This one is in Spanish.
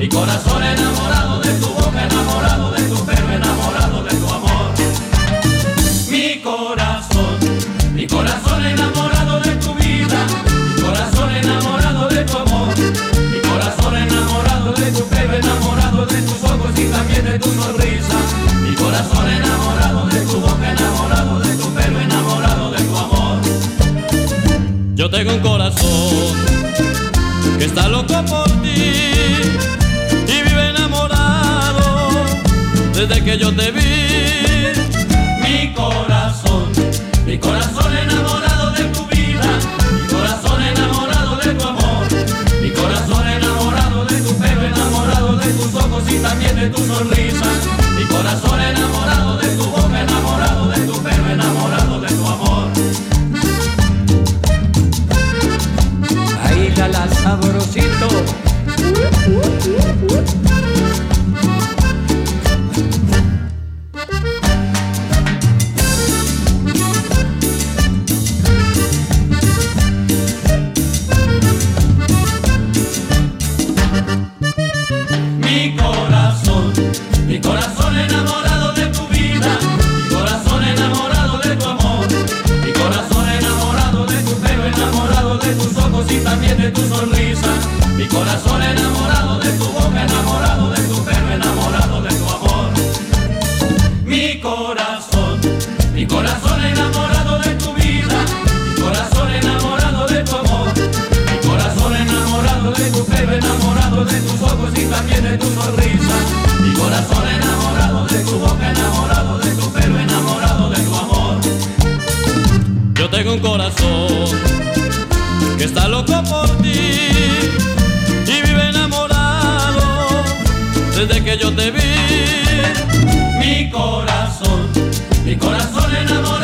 Mi corazón enamorado de tu boca, enamorado de tu pelo, enamorado de tu amor. Mi corazón enamorado de tu vida, mi corazón enamorado de tu amor. Mi corazón enamorado de tu pelo, enamorado de tus ojos y también de tu sonrisa. Mi corazón enamorado de tu boca, enamorado de tu pelo, enamorado de tu amor. Yo tengo un corazón que está loco por ti y vive enamorado desde que yo te vi. Mi corazón enamorado de tu vida, mi corazón enamorado de tu amor. Mi corazón enamorado de tu pelo, enamorado de tus ojos y también de tu sonrisa. Mi corazón enamorado de tu boca, enamorado de tu pelo, enamorado de tu amor. Ahí la sabrosito. Mi corazón enamorado de tu vida, mi corazón enamorado de tu amor. Mi corazón enamorado de tu pelo, enamorado de tus ojos y también de tu sonrisa. Mi corazón enamorado de tu boca, enamorado de tu pelo, enamorado de tu amor. Mi corazón enamorado de tu vida, mi corazón enamorado de tu amor. Mi corazón enamorado de tu pelo, enamorado de tus ojos y también de tu sonrisa. Mi corazón enamorado de tu boca, enamorado de tu pelo, enamorado de tu amor. Yo tengo un corazón que está loco por ti y vive enamorado desde que yo te vi. Mi corazón enamorado